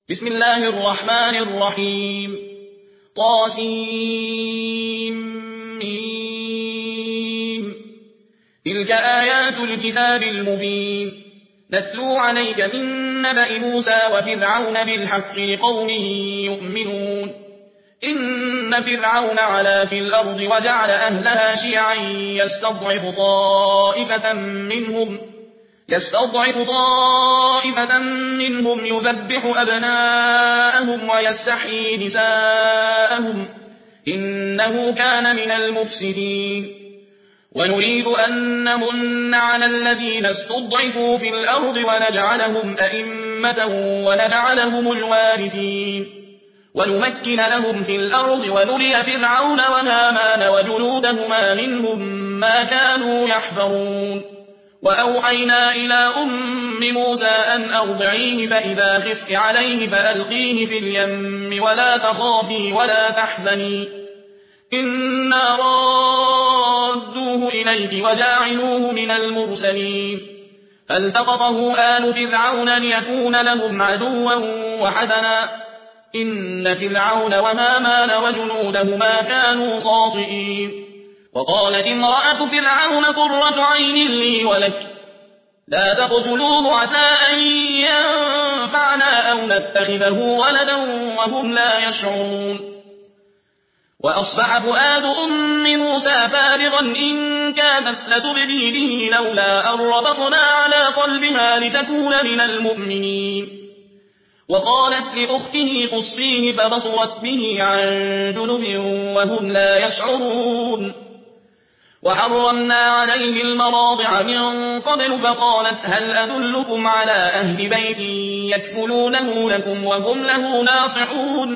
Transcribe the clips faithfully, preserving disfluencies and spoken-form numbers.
بسم الله الرحمن الرحيم طاسيم تلك آيات الكتاب المبين نتلو عليك من نبأ موسى وفرعون بالحق لقوم يؤمنون إن فرعون علا في الأرض وجعل أهلها شيعا يستضعف طائفة منهم يستضعف طائفة منهم يذبح أبناءهم ويستحيي نساءهم إنه كان من المفسدين ونريد أن نمن على الذين استضعفوا في الأرض ونجعلهم أئمة ونجعلهم الوارثين ونمكن لهم في الأرض ونري فرعون وهامان وجنودهما منهم ما كانوا يحذرون وأوحينا إلى أم موسى أن أرضعيه فإذا خفت عليه فألقيه في اليم ولا تخافي ولا تحزني إنا رادوه إليك وجاعلوه من المرسلين فالتقطه آل فرعون ليكون لهم عدوا وحزنا إن فرعون وهامان وجنودهما كانوا خاطئين وقالت امرأة فرعون قرة عين لي ولك لا تقتلوه عسى أن ينفعنا أو نتخذه ولدا وهم لا يشعرون وأصبح فؤاد أم موسى فارغا إن كادت لتبدي به لولا أن ربطنا على قلبها لتكون من المؤمنين وقالت لأخته قصيه فبصرت به عن جنب وهم لا يشعرون وحرمنا عليه المراضع من قبل فقالت هل أدلكم على أهل بيت يكفلونه لكم وهم له ناصحون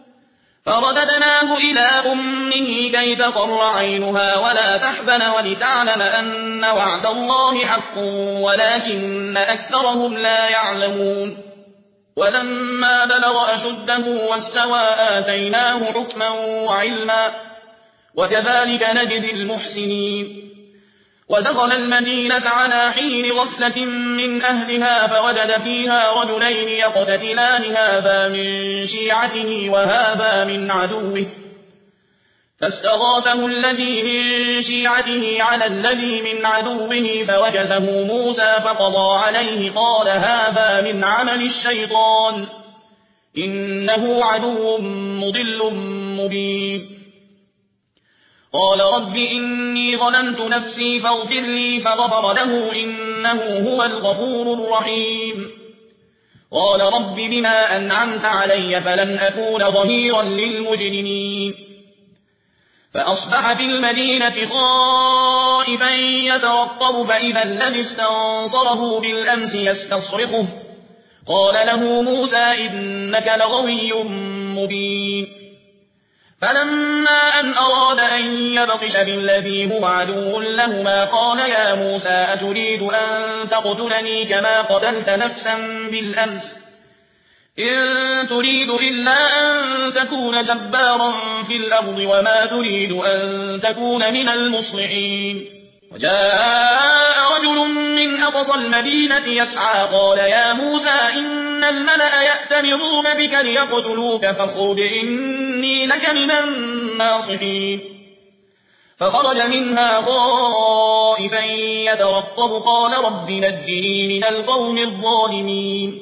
فرددناه إلى أمه كي تقر عينها ولا تحزن ولتعلم أن وعد الله حق ولكن أكثرهم لا يعلمون ولما بلغ أشده واستوى آتيناه حكما وعلما وكذلك نجزي المحسنين ودخل المدينة على حين غفلة من أهلها فوجد فيها رجلين يقتتلان هذا من شيعته وهذا من عدوه فاستغاثه الذي من شيعته على الذي من عدوه فوكزه موسى فقضى عليه قال هذا من عمل الشيطان إنه عدو مضل مبين قال رب إني ظلمت نفسي فاغفر لي فغفر له إنه هو الغفور الرحيم قال رب بما أنعمت علي فلن أكون ظهيرا للمجرمين فأصبح في المدينة خائفا يترقب فإذا الذي استنصره بالأمس يستصرخه قال له موسى إنك لغوي مبين فلما أن أراد أن يبطش بالذي هو عدو لهما قال يا موسى أتريد أن تقتلني كما قتلت نفسا بالأمس إن تريد إلا أن تكون جبارا في الأرض وما تريد أن تكون من المصلحين وجاء رجل من أقصى المدينة يسعى قال يا موسى إن الملأ يأتمرون بك ليقتلوك فاخرج إني لك من الناصحين فخرج منها خائفا يترقب قال رب نجني من القوم الظالمين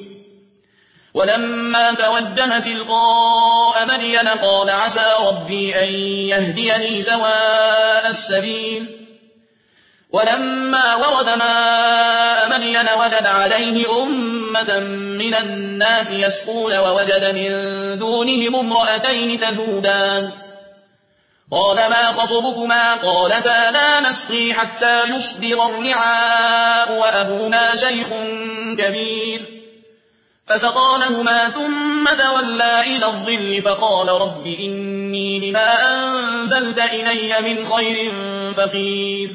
ولما توجه تلقاء مدين قال عسى ربي أن يهديني سواء السبيل ولما ورد ماء مدين وجد عليه أمة من الناس يسقون ووجد من دونهم امرأتين تذودان قال ما خطبكما قالتا لا نسقي حتى يصدر الرعاء وأبونا شيخ كبير فسقى لهما ثم تولى إلى الظل فقال رب إني لما أنزلت إلي من خير فقير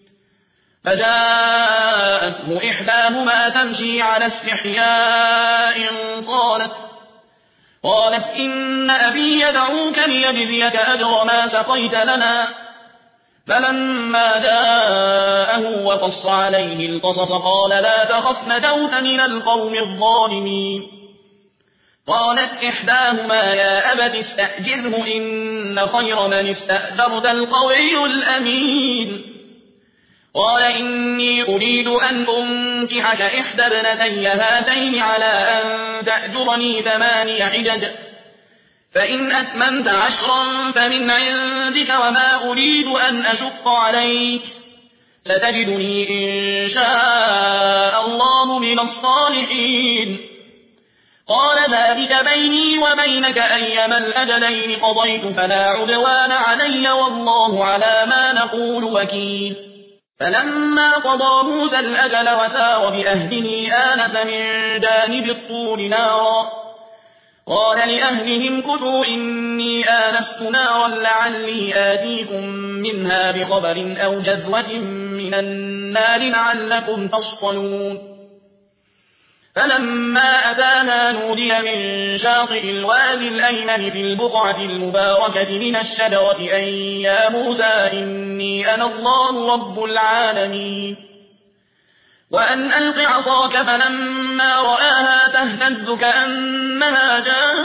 فجاءته إحداهما تمشي على استحياء قالت قالت إن أبي يدعوك ليجزيك أجر ما سقيت لنا فلما جاءه وقص عليه القصص قال لا تخف نجوت من القوم الظالمين قالت إحداهما يا أبت استأجره إن خير من استأجرت القوي الأمين قال إني أريد أن أنكحك إحدى ابنتي هاتين على أن تأجرني ثماني حجج فإن أتممت عشرا فمن عندك وما أريد أن أشق عليك ستجدني إن شاء الله من الصالحين قال ذلك بيني وبينك أيما الأجلين قضيت فلا عدوان علي والله على ما نقول وكيل فلما قضى موسى الأجل وسار بأهله آنس من جانب الطور نارا قال لأهلهم كثوا إني آنست نارا لعلي آتيكم منها بخبر أو جذوة من النار لعلكم تصطلون فلما أتانا نودي من شاطئ الوادي الأيمن في البقعة المباركة من الشجرة أن يا موسى إني أنا الله رب العالمين وأن ألق عصاك فلما رآها تهتز كأنها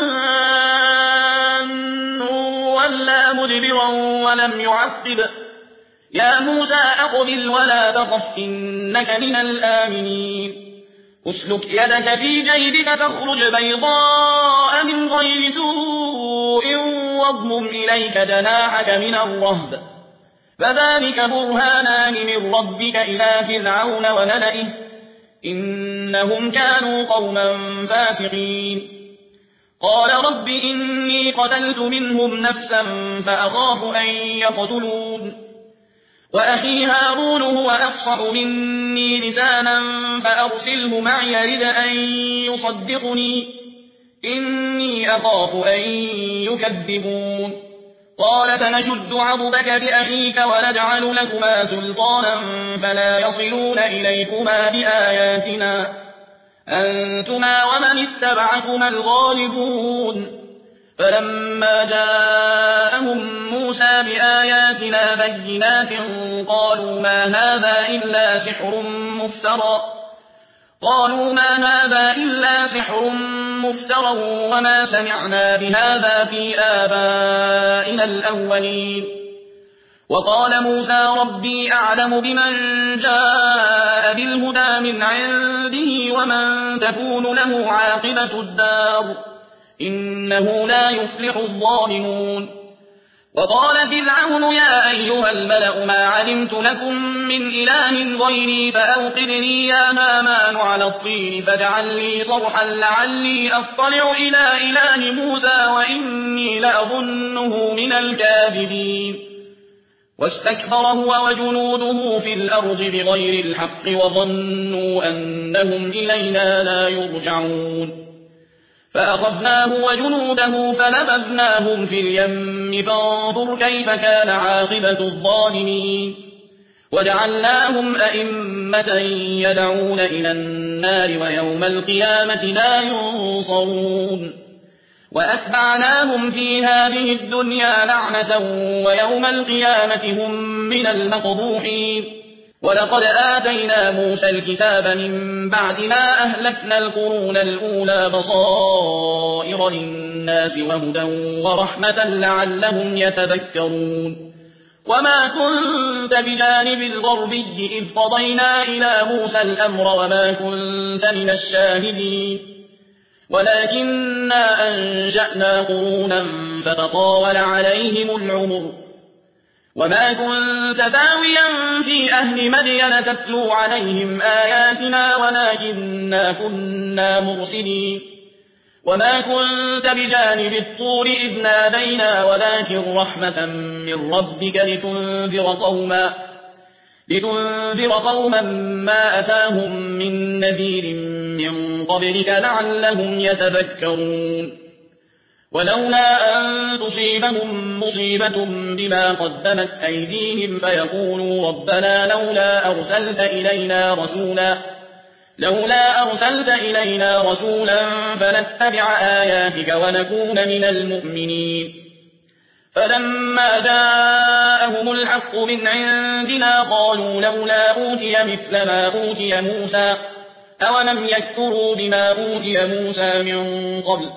جان ولا مدبرا ولم يعقب يا موسى أقبل ولا تخف إنك من الآمنين اسلك يدك في جيبك تخرج بيضاء من غير سوء واضمم إليك جناحك من الرهب فذلك برهانان من ربك إلى فرعون وملئه إنهم كانوا قوما فاسقين قال رب إني قتلت منهم نفسا فأخاف أن يقتلون وأخي هارون هو أفصح مني لسانا فأرسله معي رد أن يصدقني إني أخاف أن يكذبون قال سنشد عضدك بأخيك ونجعل لكما سلطانا فلا يصلون إليكما بآياتنا أنتما ومن اتبعكما الغالبون فلما جاءهم موسى بآياتنا بينات قالوا ما هذا إلا سحر مفترى قالوا ما هذا إلا سحر مفترى وما سمعنا بهذا في آبائنا الأولين وقال موسى ربي أعلم بمن جاء بالهدى من عنده ومن تكون له عاقبة الدار إنه لا يفلح الظالمون وقال فرعون يا أيها الملأ ما علمت لكم من إله غيري فأوقد لي يا هامان على الطين فاجعل لي صرحا لعلي أطلع إلى إله موسى وإني لأظنه من الكاذبين واستكبر هو وجنوده في الأرض بغير الحق وظنوا أنهم إلينا لا يرجعون فأخذناه وجنوده فنبذناهم في اليم فانظر كيف كان عاقبة الظالمين وجعلناهم أئمة يدعون إلى النار ويوم القيامة لا ينصرون وأتبعناهم في هذه الدنيا لعنة ويوم القيامة هم من المقبوحين ولقد آتينا موسى الكتاب من بعد ما أهلكنا القرون الأولى بصائر للناس وهدى ورحمة لعلهم يتذكرون وما كنت بجانب الغربي إذ قضينا إلى موسى الأمر وما كنت من الشاهدين ولكننا أنشأنا قرونا فتطاول عليهم العمر وما كنت ساويا في أهل مدين تتلو عليهم آياتنا ولكننا كنا مرسلين وما كنت بجانب الطور إذ نادينا ولكن رحمة من ربك لتنذر قوما لتنذر قوما ما أتاهم من نذير من قبلك لعلهم يتذكرون ولولا أن تصيبهم مصيبة بما قدمت أيديهم فيقولوا ربنا لولا أرسلت إلينا رسولا لولا أرسلت إلينا رسولا فنتبع آياتك ونكون من المؤمنين فلما جاءهم الحق من عندنا قالوا لولا أوتي مثل ما أوتي موسى أولم يكفروا بما أوتي موسى من قبل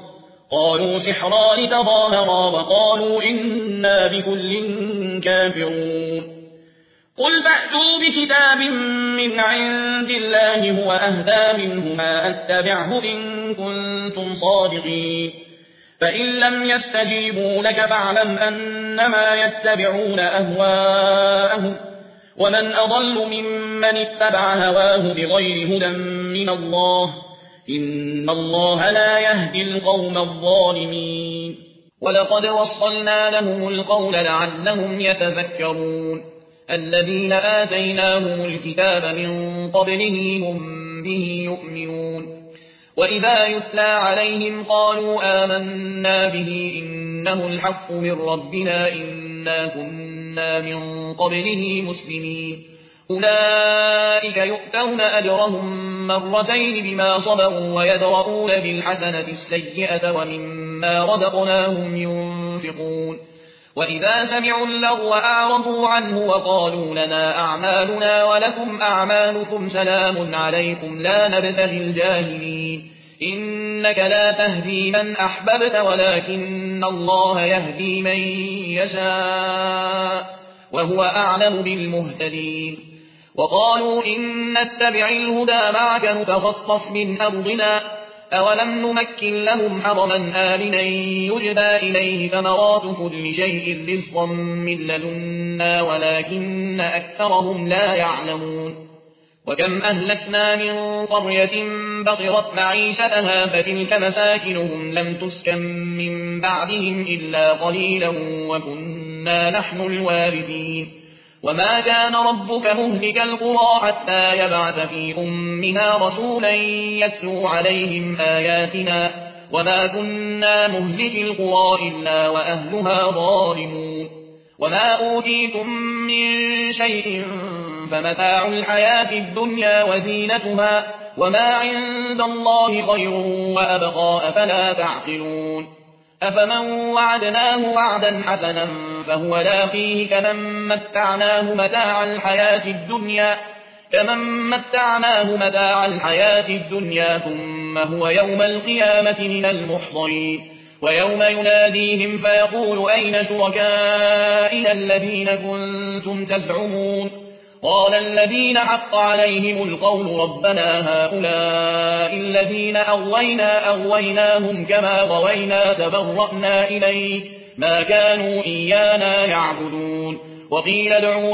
قالوا سحران تظاهرا وقالوا إنا بكل كافرون قل فأتوا بكتاب من عند الله هو أهدى منهما أتبعه إن كنتم صادقين فإن لم يستجيبوا لك فاعلم أنما يتبعون أهواءهم ومن أضل ممن اتبع هواه بغير هدى من الله إن الله لا يهدي القوم الظالمين ولقد وصلنا لهم القول لعلهم يتذكرون الذين آتيناهم الكتاب من قبله هم به يؤمنون وإذا يتلى عليهم قالوا آمنا به إنه الحق من ربنا إنا كنا من قبله مسلمين أولئك يؤتون أجرهم مرتين بما صبروا ويدرؤون بالحسنة السيئة ومما رزقناهم ينفقون وإذا سمعوا اللغو أعرضوا عنه وقالوا لنا أعمالنا ولكم أعمالكم سلام عليكم لا نبتغي الجاهلين إنك لا تهدي من أحببت ولكن الله يهدي من يشاء وهو أعلم بالمهتدين وقالوا إن نتبع الهدى معك نتخطف من أرضنا أولم نمكن لهم حرما آمنا يجبى إليه ثمرات كل شيء رزقا من لدنا ولكن أكثرهم لا يعلمون وكم أهلكنا من قرية بطرت معيشتها فتلك مساكنهم لم تسكن من بعدهم إلا قليلا وكنا نحن الوارثين وما كان ربك مهلك القرى حتى يبعث في أمها رسولا يتلو عليهم آياتنا وما كنا مهلك القرى إلا وأهلها ظالمون وما أوتيتم من شيء فمتاع الحياة الدنيا وزينتها وما عند الله خير وأبقى أفلا تعقلون أفمن وعدناه وعدا حسنا فهو لاقيه كمن متعناه متاع الحياة الدنيا كمن متعناه متاع الحياة الدنيا ثم هو يوم القيامة من المحضرين ويوم يناديهم فيقول أين شركائي الذين كنتم تزعمون قال الذين حق عليهم القول ربنا هؤلاء الذين أغوينا أغويناهم كما غوينا تبرأنا إليك ما كانوا إيانا يعبدون وقيل ادعوا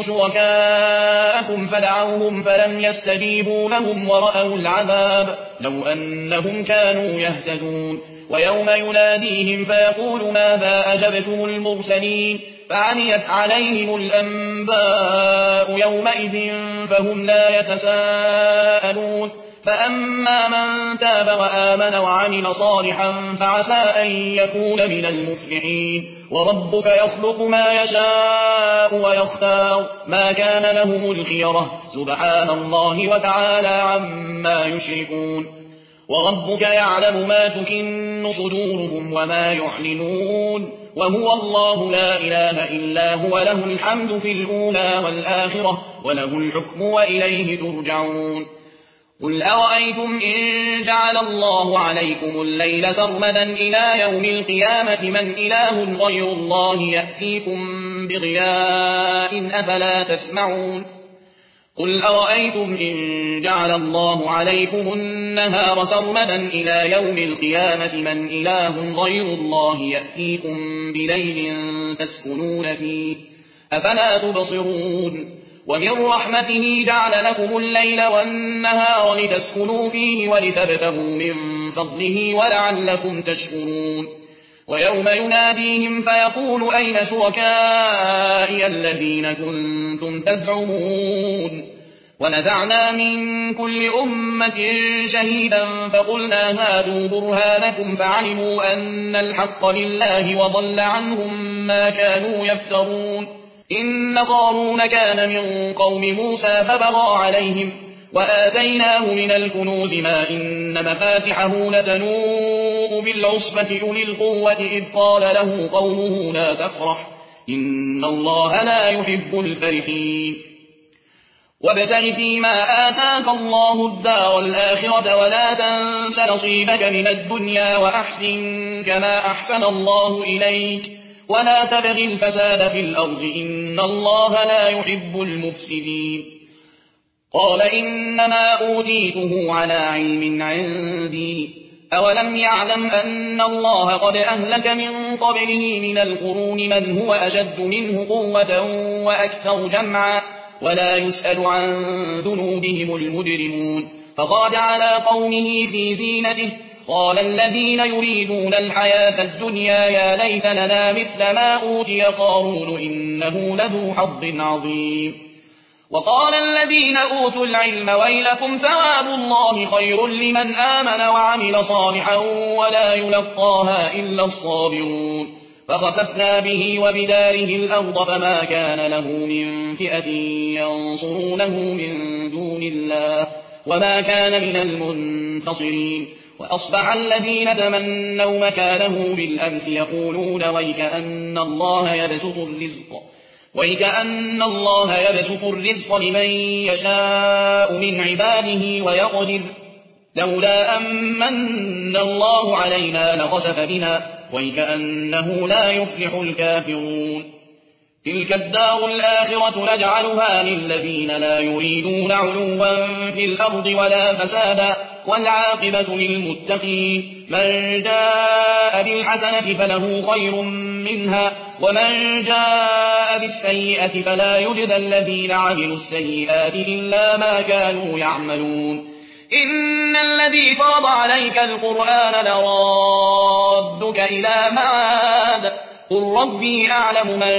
شركاءكم فدعوهم فلم يستجيبوا لهم ورأوا العذاب لو أنهم كانوا يهتدون ويوم يناديهم فيقول ماذا أجبتم المرسلين فعميت عليهم الأنباء يومئذ فهم لا يتساءلون فأما من تاب وآمن وعمل صالحا فعسى أن يكون من المفلحين وربك يخلق ما يشاء ويختار ما كان لهم الخيرة سبحان الله وتعالى عما يشركون وربك يعلم ما تكن صدورهم وما يعلنون وهو الله لا إله إلا هو له الحمد في الأولى والآخرة وله الحكم وإليه ترجعون قل أرأيتم إن جعل الله عليكم الليل سرمدا إلى يوم القيامة من إله غير الله يأتيكم بضياء أفلا تسمعون قل أرأيتم إن جعل الله عليكم النهار سرمدا إلى يوم القيامة من إله غير الله يأتيكم بليل تسكنون فيه أفلا تبصرون ومن رحمته جعل لكم الليل والنهار لتسكنوا فيه ولتبتغوا من فضله ولعلكم تشكرون ويوم يناديهم فيقول أين شركائي الذين كنتم تزعمون ونزعنا من كل أمة شهيدا فقلنا هاتوا برهانكم فعلموا أن الحق لله وضل عنهم ما كانوا يفترون إن قارون كان من قوم موسى فبغى عليهم وآتيناه من الكنوز ما إن مفاتحه لتنوء بالعصبة أولي القوة إذ قال له قومه لا تفرح إن الله لا يحب الفرحين وابتغ فيما آتاك الله الدار الآخرة ولا تنس نصيبك من الدنيا وأحسن كما أحسن الله إليك ولا تبغ الفساد في الأرض إن الله لا يحب المفسدين قال إنما أوتيته على علم عندي أولم يعلم أن الله قد أهلك من قبله من القرون من هو أشد منه قوة وأكثر جمعا ولا يسأل عن ذنوبهم المجرمون فخرج على قومه في زينته قال الذين يريدون الحياة الدنيا يا ليت لنا مثل ما أوتي قارون إنه لذو حظ عظيم وقال الذين أوتوا العلم ويلكم ثواب الله خير لمن آمن وعمل صالحا ولا يلقاها إلا الصابرون فخسفنا به وبداره الأرض فما كان له من فئة ينصرونه من دون الله وما كان من المنتصرين وأصبح الذين تمنوا مكانه بالأمس يقولون ويكأن الله يبسط الرزق ويكأن الله يبسط الرزق لمن يشاء من عباده ويقدر لولا أمن الله علينا لخسف بنا ويكأنه لا يفلح الكافرون تلك الدار الآخرة نجعلها للذين لا يريدون علوا في الأرض ولا فسادا والعاقبة للمتقين من جاء بالحسنة فله خير منها ومن جاء بالسيئة فلا يجزى الذين عملوا السيئات إلا ما كانوا يعملون إن الذي فرض عليك القرآن لرادك إلى معاد قل ربي أعلم من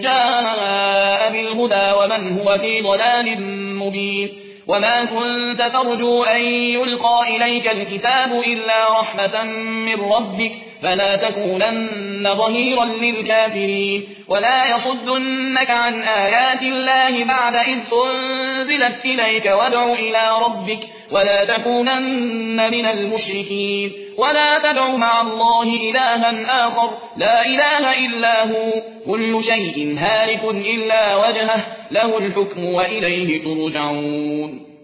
جاء بالهدى ومن هو في ضلال مبين وما كنت ترجو أن يلقى إليك الكتاب إلا رحمة من ربك فلا تكونن ظهيرا للكافرين ولا يصدنك عن آيات الله بعد إذ أنزلت إليك وادع إلى ربك ولا تكونن من المشركين ولا تدع مع الله إلها آخر لا إله إلا هو كل شيء هالك إلا وجهه له الحكم وإليه ترجعون